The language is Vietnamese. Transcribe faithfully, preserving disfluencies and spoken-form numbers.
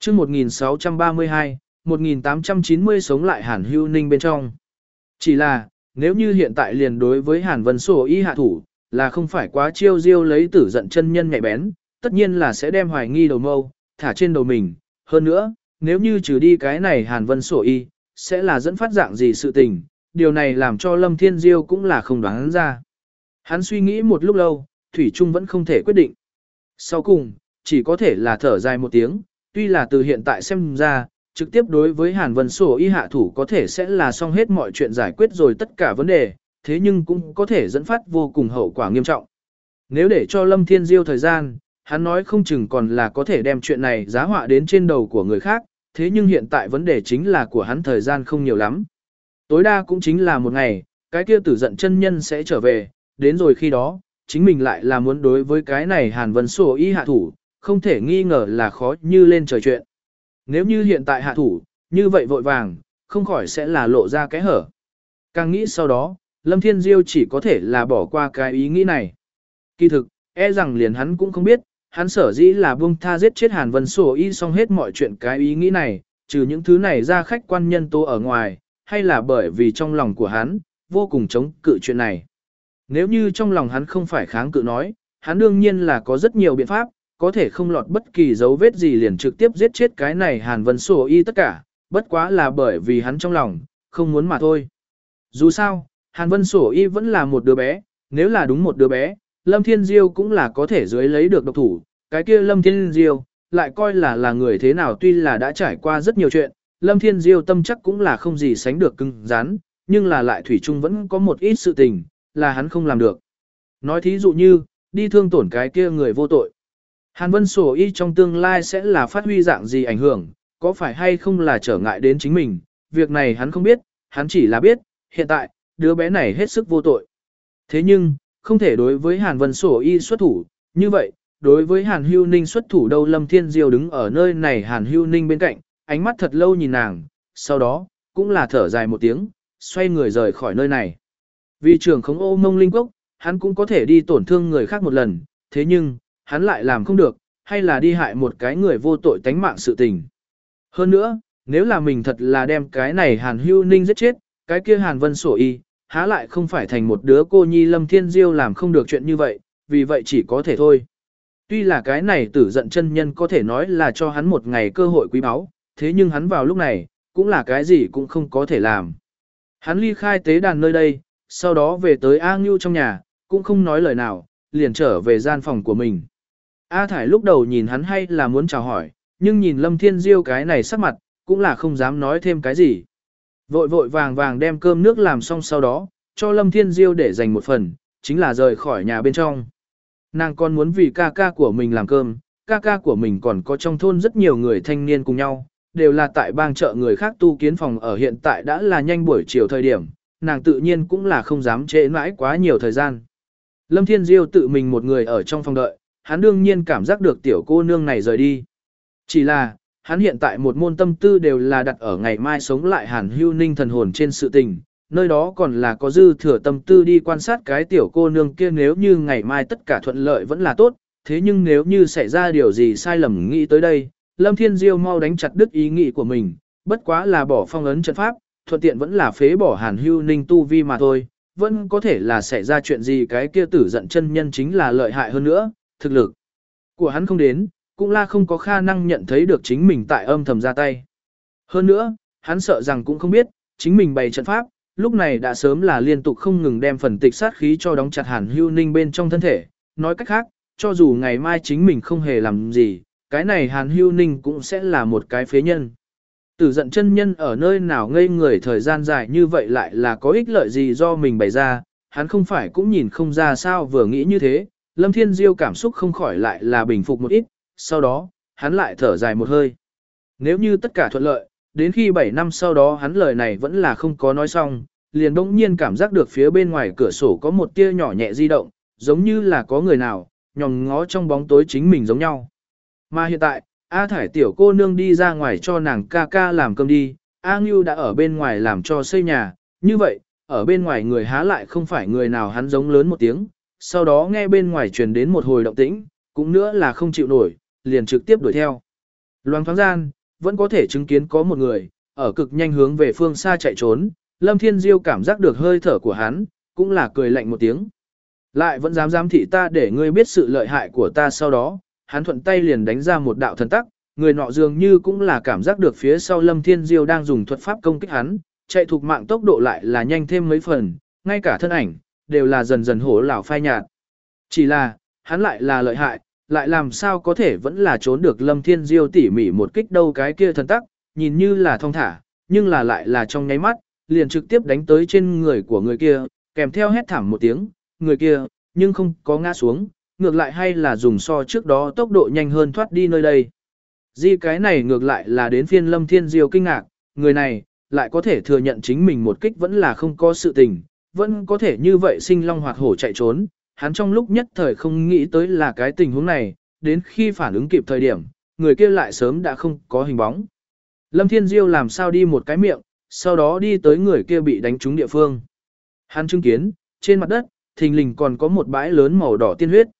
chương một nghìn sáu trăm ba mươi hai, một nghìn tám trăm chín mươi sống lại Hàn Hưu Ninh bên trong. Chỉ là, nếu như hiện tại liền đối với Hàn Vân Sổ y hạ thủ, là không phải quá chiêu diêu lấy tử giận chân nhân nhạy bén, tất nhiên là sẽ đem hoài nghi đầu mâu, thả trên đầu mình. Hơn nữa, nếu như trừ đi cái này Hàn Vân Sổ y, sẽ là dẫn phát dạng gì sự tình, điều này làm cho Lâm Thiên Diêu cũng là không đoán ra. Hắn suy nghĩ một lúc lâu, Thủy Trung vẫn không thể quyết định. Sau cùng, chỉ có thể là thở dài một tiếng, tuy là từ hiện tại xem ra, trực tiếp đối với Hàn Vân Sổ y hạ thủ có thể sẽ là xong hết mọi chuyện giải quyết rồi tất cả vấn đề, thế nhưng cũng có thể dẫn phát vô cùng hậu quả nghiêm trọng. Nếu để cho Lâm Thiên Diêu thời gian, hắn nói không chừng còn là có thể đem chuyện này giá họa đến trên đầu của người khác, thế nhưng hiện tại vấn đề chính là của hắn thời gian không nhiều lắm. Tối đa cũng chính là một ngày, cái kia tử giận chân nhân sẽ trở về, đến rồi khi đó, chính mình lại là muốn đối với cái này Hàn Vân Sổ y hạ thủ, không thể nghi ngờ là khó như lên trời chuyện. Nếu như hiện tại hạ thủ, như vậy vội vàng, không khỏi sẽ là lộ ra cái hở. Càng nghĩ sau đó, Lâm Thiên Diêu chỉ có thể là bỏ qua cái ý nghĩ này. Kỳ thực, e rằng liền hắn cũng không biết, hắn sở dĩ là buông tha giết chết Hàn Vân Sổ y xong hết mọi chuyện cái ý nghĩ này, trừ những thứ này ra khách quan nhân tố ở ngoài, hay là bởi vì trong lòng của hắn, vô cùng chống cự chuyện này. Nếu như trong lòng hắn không phải kháng cự nói, hắn đương nhiên là có rất nhiều biện pháp, có thể không lọt bất kỳ dấu vết gì liền trực tiếp giết chết cái này Hàn Vân Sổ y tất cả, bất quá là bởi vì hắn trong lòng, không muốn mà thôi. Dù sao, Hàn Vân Sổ y vẫn là một đứa bé, nếu là đúng một đứa bé, Lâm Thiên Diêu cũng là có thể dưới lấy được độc thủ, cái kia Lâm Thiên Diêu, lại coi là là người thế nào tuy là đã trải qua rất nhiều chuyện, Lâm Thiên Diêu tâm chắc cũng là không gì sánh được cứng rắn, nhưng là lại thủy chung vẫn có một ít sự tình, là hắn không làm được. Nói thí dụ như, đi thương tổn cái kia người vô tội. Hàn Vân Sổ y trong tương lai sẽ là phát huy dạng gì ảnh hưởng, có phải hay không là trở ngại đến chính mình, việc này hắn không biết, hắn chỉ là biết, hiện tại, đứa bé này hết sức vô tội. Thế nhưng, không thể đối với Hàn Vân Sổ y xuất thủ, như vậy, đối với Hàn Hưu Ninh xuất thủ đâu. Lâm Thiên Diêu đứng ở nơi này Hàn Hưu Ninh bên cạnh, ánh mắt thật lâu nhìn nàng, sau đó, cũng là thở dài một tiếng, xoay người rời khỏi nơi này. Vì trưởng khống ô mông linh quốc, hắn cũng có thể đi tổn thương người khác một lần, thế nhưng, hắn lại làm không được, hay là đi hại một cái người vô tội tánh mạng sự tình. Hơn nữa, nếu là mình thật là đem cái này Hàn Hưu Ninh giết chết, cái kia Hàn Vân Sổ y, há lại không phải thành một đứa cô nhi. Lâm Thiên Diêu làm không được chuyện như vậy, vì vậy chỉ có thể thôi. Tuy là cái này tử giận chân nhân có thể nói là cho hắn một ngày cơ hội quý báu, thế nhưng hắn vào lúc này, cũng là cái gì cũng không có thể làm. Hắn ly khai tế đàn nơi đây, sau đó về tới A Ngưu trong nhà, cũng không nói lời nào, liền trở về gian phòng của mình. A Thải lúc đầu nhìn hắn hay là muốn chào hỏi, nhưng nhìn Lâm Thiên Diêu cái này sắc mặt, cũng là không dám nói thêm cái gì. Vội vội vàng vàng đem cơm nước làm xong sau đó, cho Lâm Thiên Diêu để dành một phần, chính là rời khỏi nhà bên trong. Nàng còn muốn vì ca ca của mình làm cơm, ca ca của mình còn có trong thôn rất nhiều người thanh niên cùng nhau, đều là tại bang chợ người khác tu kiến phòng ở hiện tại đã là nhanh buổi chiều thời điểm, nàng tự nhiên cũng là không dám trễ mãi quá nhiều thời gian. Lâm Thiên Diêu tự mình một người ở trong phòng đợi, hắn đương nhiên cảm giác được tiểu cô nương này rời đi. Chỉ là, hắn hiện tại một môn tâm tư đều là đặt ở ngày mai sống lại Hàn Hưu Ninh thần hồn trên sự tình, nơi đó còn là có dư thừa tâm tư đi quan sát cái tiểu cô nương kia. Nếu như ngày mai tất cả thuận lợi vẫn là tốt, thế nhưng nếu như xảy ra điều gì sai lầm nghĩ tới đây, Lâm Thiên Diêu mau đánh chặt đứt ý nghĩ của mình, bất quá là bỏ phong ấn trận pháp, thuận tiện vẫn là phế bỏ Hàn Hưu Ninh tu vi mà thôi, vẫn có thể là xảy ra chuyện gì. Cái kia tử giận chân nhân chính là lợi hại hơn nữa, thực lực của hắn không đến, cũng là không có khả năng nhận thấy được chính mình tại âm thầm ra tay. Hơn nữa, hắn sợ rằng cũng không biết, chính mình bày trận pháp, lúc này đã sớm là liên tục không ngừng đem phần tịch sát khí cho đóng chặt Hàn Hưu Ninh bên trong thân thể. Nói cách khác, cho dù ngày mai chính mình không hề làm gì, cái này Hàn Hưu Ninh cũng sẽ là một cái phế nhân. Tử giận chân nhân ở nơi nào ngây người thời gian dài như vậy lại là có ích lợi gì do mình bày ra, hắn không phải cũng nhìn không ra sao vừa nghĩ như thế. Lâm Thiên Diêu cảm xúc không khỏi lại là bình phục một ít, sau đó, hắn lại thở dài một hơi. Nếu như tất cả thuận lợi, đến khi bảy năm sau đó hắn lời này vẫn là không có nói xong, liền bỗng nhiên cảm giác được phía bên ngoài cửa sổ có một tia nhỏ nhẹ di động, giống như là có người nào, nhòm ngó trong bóng tối chính mình giống nhau. Mà hiện tại, A Thải tiểu cô nương đi ra ngoài cho nàng ca ca làm cơm đi, A Ngưu đã ở bên ngoài làm cho xây nhà, như vậy, ở bên ngoài người há lại không phải người nào. Hắn giống lớn một tiếng, sau đó nghe bên ngoài truyền đến một hồi động tĩnh, cũng nữa là không chịu nổi, liền trực tiếp đuổi theo. Loáng thoáng gian, vẫn có thể chứng kiến có một người, ở cực nhanh hướng về phương xa chạy trốn, Lâm Thiên Diêu cảm giác được hơi thở của hắn, cũng là cười lạnh một tiếng. Lại vẫn dám giám thị ta để ngươi biết sự lợi hại của ta sau đó, hắn thuận tay liền đánh ra một đạo thần tắc, người nọ dường như cũng là cảm giác được phía sau Lâm Thiên Diêu đang dùng thuật pháp công kích hắn, chạy thuộc mạng tốc độ lại là nhanh thêm mấy phần, ngay cả thân ảnh, đều là dần dần hổ lão phai nhạt. Chỉ là, hắn lại là lợi hại, lại làm sao có thể vẫn là trốn được Lâm Thiên Diêu tỉ mỉ một kích đâu cái kia thần tắc, nhìn như là thong thả, nhưng là lại là trong nháy mắt, liền trực tiếp đánh tới trên người của người kia, kèm theo hét thảm một tiếng, người kia, nhưng không có ngã xuống, ngược lại hay là dùng so trước đó tốc độ nhanh hơn thoát đi nơi đây. Di cái này ngược lại là đến phiên Lâm Thiên Diêu kinh ngạc, người này, lại có thể thừa nhận chính mình một kích vẫn là không có sự tình, vẫn có thể như vậy sinh long hoạt hổ chạy trốn, hắn trong lúc nhất thời không nghĩ tới là cái tình huống này, đến khi phản ứng kịp thời điểm, người kia lại sớm đã không có hình bóng. Lâm Thiên Diêu làm sao đi một cái miệng, sau đó đi tới người kia bị đánh trúng địa phương. Hắn chứng kiến, trên mặt đất, thình lình còn có một bãi lớn màu đỏ tiên huyết.